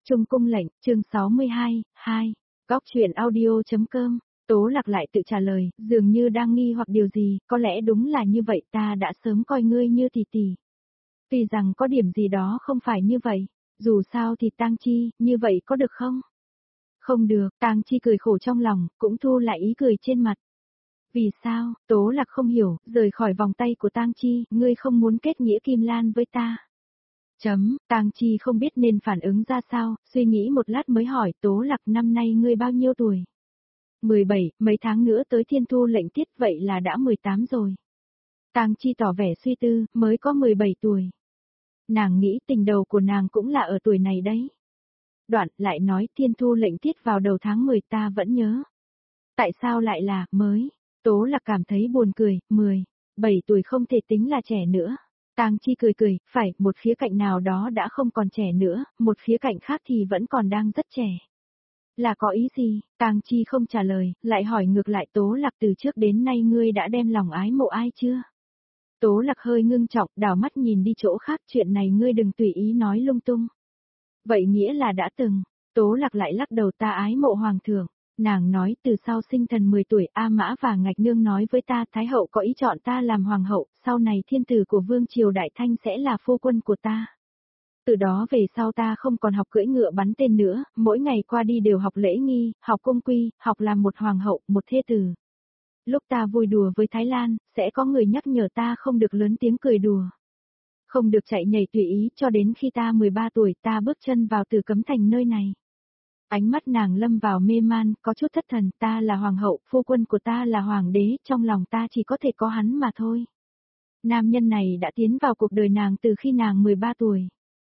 Trung cung lệnh, chương 62, 2. Góc truyện audio.com. Tố Lạc lại tự trả lời, dường như đang nghi hoặc điều gì, có lẽ đúng là như vậy, ta đã sớm coi ngươi như tỷ tỷ. Tuy rằng có điểm gì đó không phải như vậy, dù sao thì Tang Chi, như vậy có được không? Không được, Tang Chi cười khổ trong lòng, cũng thu lại ý cười trên mặt. Vì sao? Tố Lạc không hiểu, rời khỏi vòng tay của Tang Chi, ngươi không muốn kết nghĩa Kim Lan với ta. Tang Chi không biết nên phản ứng ra sao, suy nghĩ một lát mới hỏi Tố Lạc, năm nay ngươi bao nhiêu tuổi? 17, mấy tháng nữa tới thiên thu lệnh tiết, vậy là đã 18 rồi. Tang Chi tỏ vẻ suy tư, mới có 17 tuổi. Nàng nghĩ tình đầu của nàng cũng là ở tuổi này đấy. Đoạn lại nói thiên thu lệnh tiết vào đầu tháng 10, ta vẫn nhớ. Tại sao lại là mới? Tố Lạc cảm thấy buồn cười, 17 tuổi không thể tính là trẻ nữa. Tang Chi cười cười, phải, một khía cạnh nào đó đã không còn trẻ nữa, một khía cạnh khác thì vẫn còn đang rất trẻ. Là có ý gì? Tang Chi không trả lời, lại hỏi ngược lại Tố Lạc, từ trước đến nay ngươi đã đem lòng ái mộ ai chưa? Tố Lạc hơi ngưng trọng, đảo mắt nhìn đi chỗ khác, chuyện này ngươi đừng tùy ý nói lung tung. Vậy nghĩa là đã từng. Tố Lạc lại lắc đầu, ta ái mộ hoàng thượng. Nàng nói từ sau sinh thần 10 tuổi A Mã và Ngạch Nương nói với ta Thái hậu có ý chọn ta làm hoàng hậu, sau này thiên tử của Vương Triều Đại Thanh sẽ là phu quân của ta. Từ đó về sau ta không còn học cưỡi ngựa bắn tên nữa, mỗi ngày qua đi đều học lễ nghi, học cung quy, học làm một hoàng hậu, một thê tử. Lúc ta vui đùa với Thái Lan, sẽ có người nhắc nhở ta không được lớn tiếng cười đùa. Không được chạy nhảy tùy ý, cho đến khi ta 13 tuổi ta bước chân vào Tử Cấm Thành nơi này. Ánh mắt nàng lâm vào mê man, có chút thất thần, ta là hoàng hậu, phu quân của ta là hoàng đế, trong lòng ta chỉ có thể có hắn mà thôi. Nam nhân này đã tiến vào cuộc đời nàng từ khi nàng 13 tuổi.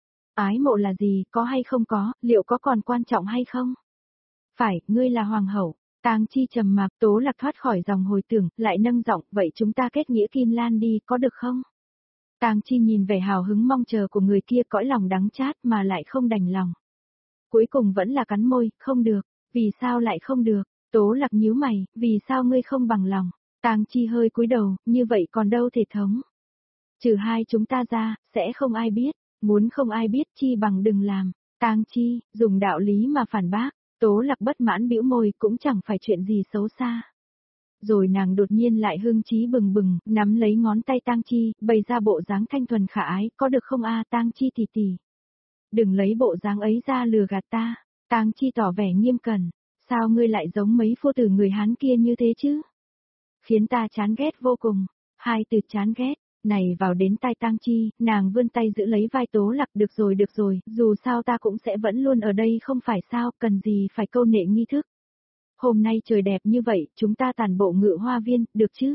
Ái mộ là gì, có hay không có, liệu có còn quan trọng hay không? Phải, ngươi là hoàng hậu. Tang Chi trầm mặc, Tố Lạc thoát khỏi dòng hồi tưởng, lại nâng giọng, vậy chúng ta kết nghĩa Kim Lan đi, có được không? Tang Chi nhìn vẻ hào hứng mong chờ của người kia, cõi lòng đắng chát mà lại không đành lòng. Cuối cùng vẫn là cắn môi, không được, vì sao lại không được? Tố Lạc nhíu mày, vì sao ngươi không bằng lòng? Tang Chi hơi cúi đầu, như vậy còn đâu thể thống. Trừ hai chúng ta ra, sẽ không ai biết, muốn không ai biết chi bằng đừng làm. Tang Chi, dùng đạo lý mà phản bác. Tố Lạc bất mãn bĩu môi, cũng chẳng phải chuyện gì xấu xa. Rồi nàng đột nhiên lại hưng trí bừng bừng, nắm lấy ngón tay Tang Chi, bày ra bộ dáng thanh thuần khả ái, có được không a Tang Chi tỷ tỷ? Đừng lấy bộ dáng ấy ra lừa gạt ta. Tang Chi tỏ vẻ nghiêm cẩn, sao ngươi lại giống mấy phu tử người Hán kia như thế chứ? Khiến ta chán ghét vô cùng. Hai từ chán ghét này vào đến tai Tang Chi, nàng vươn tay giữ lấy vai Tố Lạc, được rồi, dù sao ta cũng sẽ vẫn luôn ở đây không phải sao, cần gì phải câu nệ nghi thức. Hôm nay trời đẹp như vậy, chúng ta tản bộ Ngự Hoa Viên, được chứ?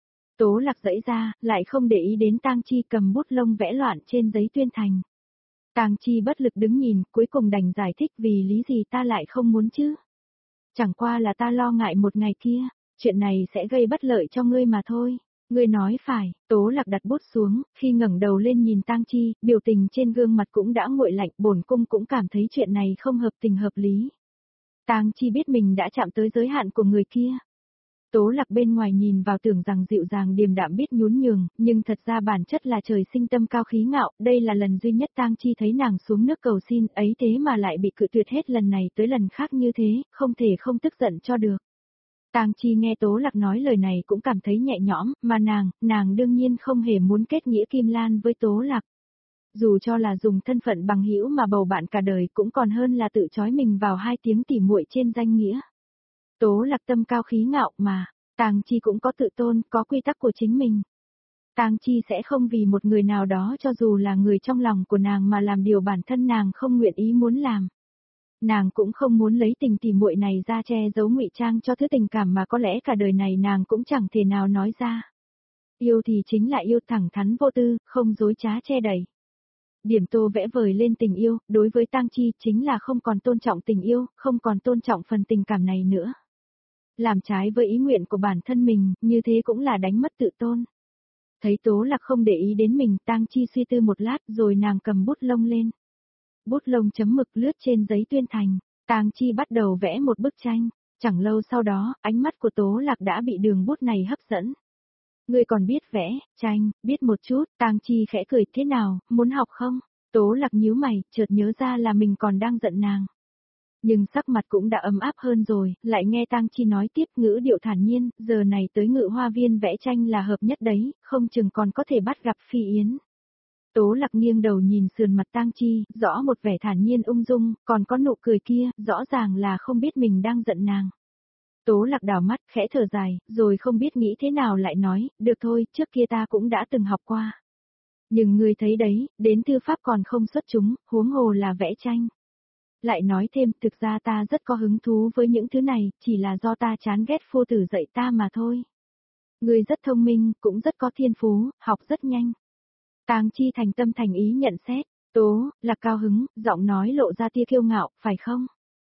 Tố Lạc giãy ra, lại không để ý đến Tang Chi cầm bút lông vẽ loạn trên giấy tuyên thành. Tang Chi bất lực đứng nhìn, cuối cùng đành giải thích vì lý gì ta lại không muốn chứ? Chẳng qua là ta lo ngại một ngày kia, chuyện này sẽ gây bất lợi cho ngươi mà thôi. Ngươi nói phải, Tố Lạc đặt bút xuống, khi ngẩng đầu lên nhìn Tang Chi, biểu tình trên gương mặt cũng đã nguội lạnh, bổn cung cũng cảm thấy chuyện này không hợp tình hợp lý. Tang Chi biết mình đã chạm tới giới hạn của người kia. Tố Lạc bên ngoài nhìn vào tưởng rằng dịu dàng điềm đạm biết nhún nhường, nhưng thật ra bản chất là trời sinh tâm cao khí ngạo, đây là lần duy nhất Tang Chi thấy nàng xuống nước cầu xin, ấy thế mà lại bị cự tuyệt hết lần này tới lần khác như thế, không thể không tức giận cho được. Tang Chi nghe Tố Lạc nói lời này cũng cảm thấy nhẹ nhõm, mà nàng đương nhiên không hề muốn kết nghĩa Kim Lan với Tố Lạc. Dù cho là dùng thân phận bằng hữu mà bầu bạn cả đời cũng còn hơn là tự trói mình vào hai tiếng tỉ muội trên danh nghĩa. Tố Lạc tâm cao khí ngạo mà, Tang Chi cũng có tự tôn, có quy tắc của chính mình. Tang Chi sẽ không vì một người nào đó cho dù là người trong lòng của nàng mà làm điều bản thân nàng không nguyện ý muốn làm. Nàng cũng không muốn lấy tình tỉ muội này ra che giấu ngụy trang cho thứ tình cảm mà có lẽ cả đời này nàng cũng chẳng thể nào nói ra. Yêu thì chính là yêu thẳng thắn vô tư, không dối trá che đậy. Điểm tô vẽ vời lên tình yêu, đối với Tang Chi chính là không còn tôn trọng tình yêu, không còn tôn trọng phần tình cảm này nữa. Làm trái với ý nguyện của bản thân mình, như thế cũng là đánh mất tự tôn. Thấy Tố Lạc không để ý đến mình, Tang Chi suy tư một lát rồi nàng cầm bút lông lên. Bút lông chấm mực lướt trên giấy tuyên thành, Tang Chi bắt đầu vẽ một bức tranh, chẳng lâu sau đó, ánh mắt của Tố Lạc đã bị đường bút này hấp dẫn. Ngươi còn biết vẽ, tranh, biết một chút, Tang Chi khẽ cười, thế nào, muốn học không? Tố Lạc nhíu mày, chợt nhớ ra là mình còn đang giận nàng. Nhưng sắc mặt cũng đã ấm áp hơn rồi, lại nghe Tang Chi nói tiếp ngữ điệu thản nhiên, giờ này tới Ngự Hoa Viên vẽ tranh là hợp nhất đấy, không chừng còn có thể bắt gặp Phi Yến. Tố Lạc nghiêng đầu nhìn sườn mặt Tang Chi, rõ một vẻ thản nhiên ung dung, còn có nụ cười kia, rõ ràng là không biết mình đang giận nàng. Tố Lạc đảo mắt, khẽ thở dài, rồi không biết nghĩ thế nào lại nói, được thôi, trước kia ta cũng đã từng học qua. Nhưng ngươi thấy đấy, đến thư pháp còn không xuất chúng, huống hồ là vẽ tranh. Lại nói thêm, thực ra ta rất có hứng thú với những thứ này, chỉ là do ta chán ghét phu tử dạy ta mà thôi. Ngươi rất thông minh, cũng rất có thiên phú, học rất nhanh. Tang Chi thành tâm thành ý nhận xét, Tố Lạc cao hứng, giọng nói lộ ra tia kiêu ngạo, phải không?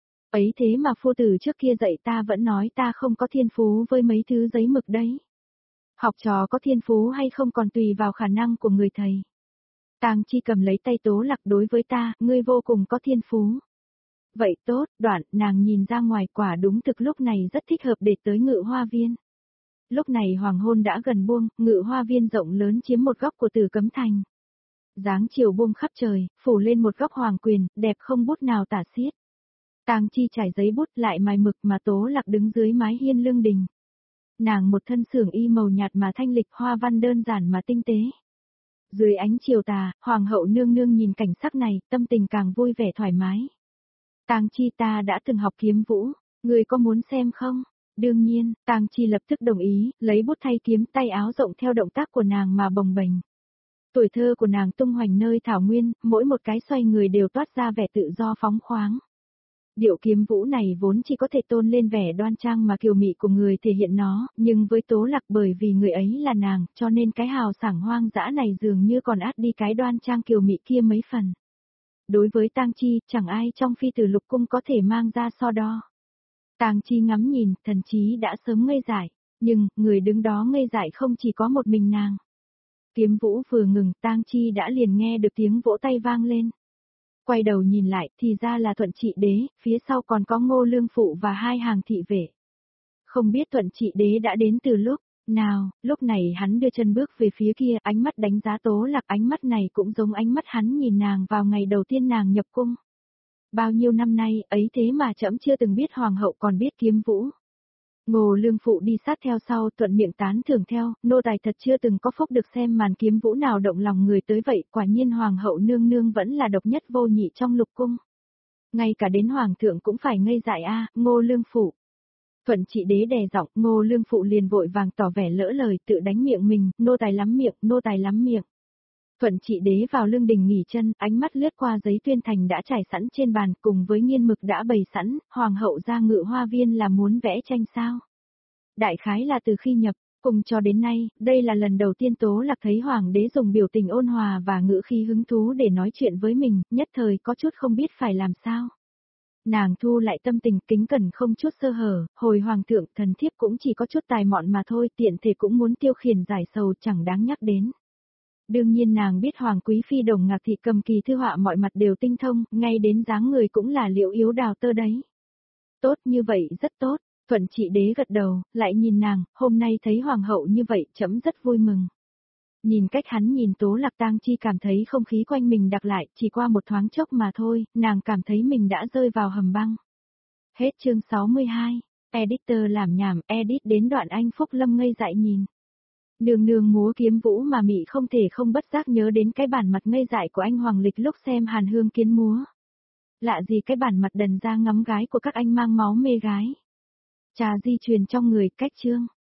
Ấy thế mà phu tử trước kia dạy ta vẫn nói ta không có thiên phú với mấy thứ giấy mực đấy. Học trò có thiên phú hay không còn tùy vào khả năng của người thầy. Tang Chi cầm lấy tay Tố Lạc, đối với ta, ngươi vô cùng có thiên phú. Vậy tốt, đoạn, nàng nhìn ra ngoài, quả đúng thực lúc này rất thích hợp để tới Ngự Hoa Viên. Lúc này hoàng hôn đã gần buông, Ngự Hoa Viên rộng lớn chiếm một góc của Tử Cấm Thành. Dáng chiều buông khắp trời, phủ lên một góc hoàng quyền, đẹp không bút nào tả xiết. Tang Chi trải giấy bút lại mài mực mà Tố Lạc đứng dưới mái hiên lương đình. Nàng một thân xưởng y màu nhạt mà thanh lịch, hoa văn đơn giản mà tinh tế. Dưới ánh chiều tà, hoàng hậu nương nương nhìn cảnh sắc này, tâm tình càng vui vẻ thoải mái. Tang Chi, ta đã từng học kiếm vũ, người có muốn xem không? Đương nhiên, Tang Chi lập tức đồng ý, lấy bút thay kiếm, tay áo rộng theo động tác của nàng mà bồng bềnh. Tuổi thơ của nàng tung hoành nơi thảo nguyên, mỗi một cái xoay người đều toát ra vẻ tự do phóng khoáng. Điệu kiếm vũ này vốn chỉ có thể tôn lên vẻ đoan trang mà kiều mị của người thể hiện nó, nhưng với Tố Lạc bởi vì người ấy là nàng, cho nên cái hào sảng hoang dã này dường như còn át đi cái đoan trang kiều mị kia mấy phần. Đối với Tang Chi, chẳng ai trong phi tử lục cung có thể mang ra so đo. Tang Chi ngắm nhìn, thần chí đã sớm ngây dại, nhưng, người đứng đó ngây dại không chỉ có một mình nàng. Kiếm vũ vừa ngừng, Tang Chi đã liền nghe được tiếng vỗ tay vang lên. Quay đầu nhìn lại, thì ra là Thuận Trị Đế, phía sau còn có Ngô Lương Phụ và hai hàng thị vệ. Không biết Thuận Trị Đế đã đến từ lúc nào, lúc này hắn đưa chân bước về phía kia, ánh mắt đánh giá Tố Lạc, ánh mắt này cũng giống ánh mắt hắn nhìn nàng vào ngày đầu tiên nàng nhập cung. Bao nhiêu năm nay, ấy thế mà trẫm chưa từng biết hoàng hậu còn biết kiếm vũ. Ngô Lương Phụ đi sát theo sau, thuận miệng tán thưởng theo, nô tài thật chưa từng có phúc được xem màn kiếm vũ nào động lòng người tới vậy, quả nhiên hoàng hậu nương nương vẫn là độc nhất vô nhị trong lục cung. Ngay cả đến hoàng thượng cũng phải ngây dại a, Ngô Lương Phụ. Thuận Trị Đế đè giọng, Ngô Lương Phụ liền vội vàng tỏ vẻ lỡ lời, tự đánh miệng mình, nô tài lắm miệng, nô tài lắm miệng. Thuận Trị Đế vào lương đình nghỉ chân, ánh mắt lướt qua giấy tuyên thành đã trải sẵn trên bàn, cùng với nghiên mực đã bày sẵn, hoàng hậu ra Ngự Hoa Viên là muốn vẽ tranh sao? Đại khái là từ khi nhập, cùng cho đến nay, đây là lần đầu tiên Tố Lạc thấy hoàng đế dùng biểu tình ôn hòa và ngữ khí hứng thú để nói chuyện với mình, nhất thời có chút không biết phải làm sao. Nàng thu lại tâm tình kính cẩn không chút sơ hở, hồi hoàng thượng thần thiếp cũng chỉ có chút tài mọn mà thôi, tiện thể cũng muốn tiêu khiển giải sầu chẳng đáng nhắc đến. Đương nhiên nàng biết Hoàng Quý Phi Đồng Ngạc Thị cầm kỳ thư họa mọi mặt đều tinh thông, ngay đến dáng người cũng là Liễu Yếu đào tơ đấy. Tốt như vậy rất tốt, Thuận Trị Đế gật đầu, lại nhìn nàng, hôm nay thấy Hoàng hậu như vậy trẫm rất vui mừng. Nhìn cách hắn nhìn Tố Lạc, Tang Chi cảm thấy không khí quanh mình đặc lại, chỉ qua một thoáng chốc mà thôi, nàng cảm thấy mình đã rơi vào hầm băng. Hết chương 62, editor làm nhảm, edit đến đoạn anh Phúc Lâm ngây dại nhìn. Nương nương múa kiếm vũ mà mị không thể không bất giác nhớ đến cái bản mặt ngây dại của anh Hoàng Lịch lúc xem Hàn Hương Kiến múa. Lạ gì cái bản mặt đần ra ngắm gái của các anh mang máu mê gái. Trà di truyền trong người, cách chương.